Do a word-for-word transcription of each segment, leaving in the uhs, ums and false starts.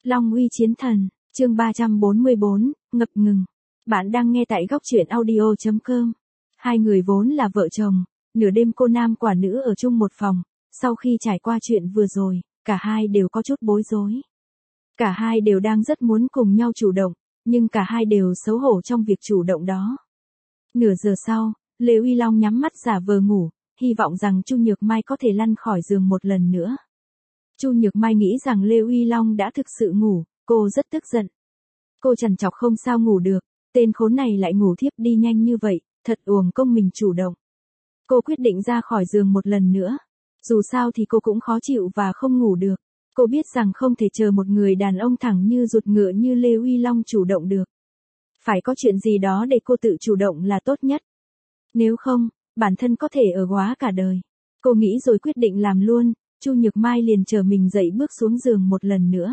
Long uy chiến thần, chương ba trăm bốn mươi bốn, ngập ngừng. Bạn đang nghe tại góc truyện audio chấm com. Hai người vốn là vợ chồng, nửa đêm cô nam quả nữ ở chung một phòng, sau khi trải qua chuyện vừa rồi, cả hai đều có chút bối rối. Cả hai đều đang rất muốn cùng nhau chủ động, nhưng cả hai đều xấu hổ trong việc chủ động đó. Nửa giờ sau, Lê Uy Long nhắm mắt giả vờ ngủ, hy vọng rằng Chu Nhược Mai có thể lăn khỏi giường một lần nữa. Chu Nhược Mai nghĩ rằng Lê Uy Long đã thực sự ngủ, cô rất tức giận. Cô trằn trọc không sao ngủ được, tên khốn này lại ngủ thiếp đi nhanh như vậy, thật uổng công mình chủ động. Cô quyết định ra khỏi giường một lần nữa. Dù sao thì cô cũng khó chịu và không ngủ được. Cô biết rằng không thể chờ một người đàn ông thẳng như ruột ngựa như Lê Uy Long chủ động được. Phải có chuyện gì đó để cô tự chủ động là tốt nhất. Nếu không, bản thân có thể ở góa cả đời. Cô nghĩ rồi quyết định làm luôn. Chu Nhược Mai liền chờ mình dậy bước xuống giường một lần nữa.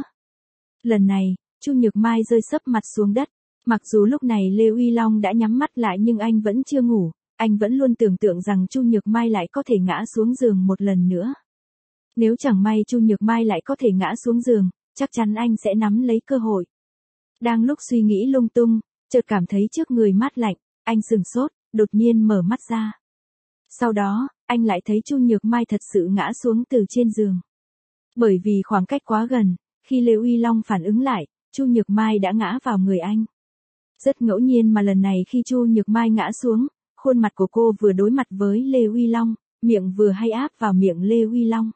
Lần này, Chu Nhược Mai rơi sấp mặt xuống đất. Mặc dù lúc này Lê Uy Long đã nhắm mắt lại nhưng anh vẫn chưa ngủ. Anh vẫn luôn tưởng tượng rằng Chu Nhược Mai lại có thể ngã xuống giường một lần nữa. Nếu chẳng may Chu Nhược Mai lại có thể ngã xuống giường, chắc chắn anh sẽ nắm lấy cơ hội. Đang lúc suy nghĩ lung tung, chợt cảm thấy trước người mát lạnh, anh sừng sốt, đột nhiên mở mắt ra. Sau đó, anh lại thấy Chu Nhược Mai thật sự ngã xuống từ trên giường. Bởi vì khoảng cách quá gần, khi Lê Uy Long phản ứng lại, Chu Nhược Mai đã ngã vào người anh. Rất ngẫu nhiên mà lần này khi Chu Nhược Mai ngã xuống, khuôn mặt của cô vừa đối mặt với Lê Uy Long, miệng vừa hay áp vào miệng Lê Uy Long.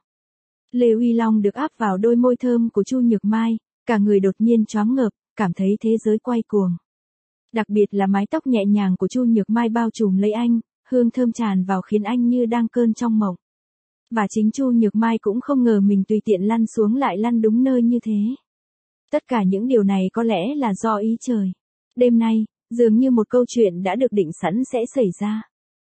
Lê Uy Long được áp vào đôi môi thơm của Chu Nhược Mai, cả người đột nhiên choáng ngợp, cảm thấy thế giới quay cuồng. Đặc biệt là mái tóc nhẹ nhàng của Chu Nhược Mai bao trùm lấy anh, hương thơm tràn vào khiến anh như đang cơn trong mộng. Và chính Chu Nhược Mai cũng không ngờ mình tùy tiện lăn xuống lại lăn đúng nơi như thế. Tất cả những điều này có lẽ là do ý trời. Đêm nay, dường như một câu chuyện đã được định sẵn sẽ xảy ra.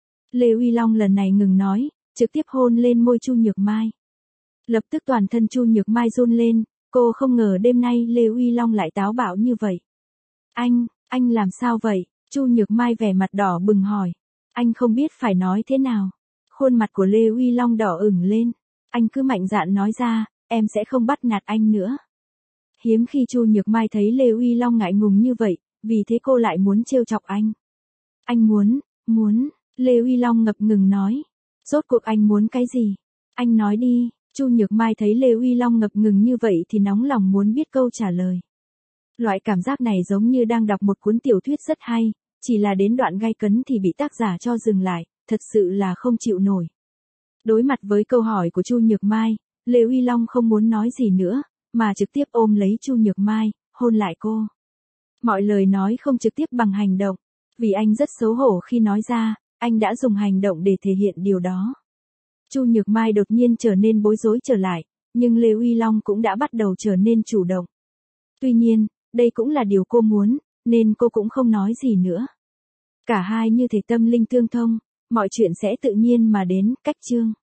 Lê Uy Long lần này ngừng nói, trực tiếp hôn lên môi Chu Nhược Mai. Lập tức toàn thân Chu Nhược Mai run lên, cô không ngờ đêm nay Lê Uy Long lại táo bạo như vậy. Anh, anh làm sao vậy? Chu Nhược Mai vẻ mặt đỏ bừng hỏi. Anh không biết phải nói thế nào. Khuôn mặt của Lê Uy Long đỏ ửng lên. Anh cứ mạnh dạn nói ra, em sẽ không bắt nạt anh nữa. Hiếm khi Chu Nhược Mai thấy Lê Uy Long ngại ngùng như vậy, vì thế cô lại muốn trêu chọc anh. Anh muốn, muốn, Lê Uy Long ngập ngừng nói. Rốt cuộc anh muốn cái gì? Anh nói đi. Chu Nhược Mai thấy Lê Uy Long ngập ngừng như vậy thì nóng lòng muốn biết câu trả lời. Loại cảm giác này giống như đang đọc một cuốn tiểu thuyết rất hay, chỉ là đến đoạn gay cấn thì bị tác giả cho dừng lại, thật sự là không chịu nổi. Đối mặt với câu hỏi của Chu Nhược Mai, Lê Uy Long không muốn nói gì nữa, mà trực tiếp ôm lấy Chu Nhược Mai, hôn lại cô. Mọi lời nói không trực tiếp bằng hành động, vì anh rất xấu hổ khi nói ra, anh đã dùng hành động để thể hiện điều đó. Chu Nhược Mai đột nhiên trở nên bối rối trở lại, nhưng Lê Uy Long cũng đã bắt đầu trở nên chủ động. Tuy nhiên, đây cũng là điều cô muốn, nên cô cũng không nói gì nữa. Cả hai như thể tâm linh tương thông, mọi chuyện sẽ tự nhiên mà đến. Cách chương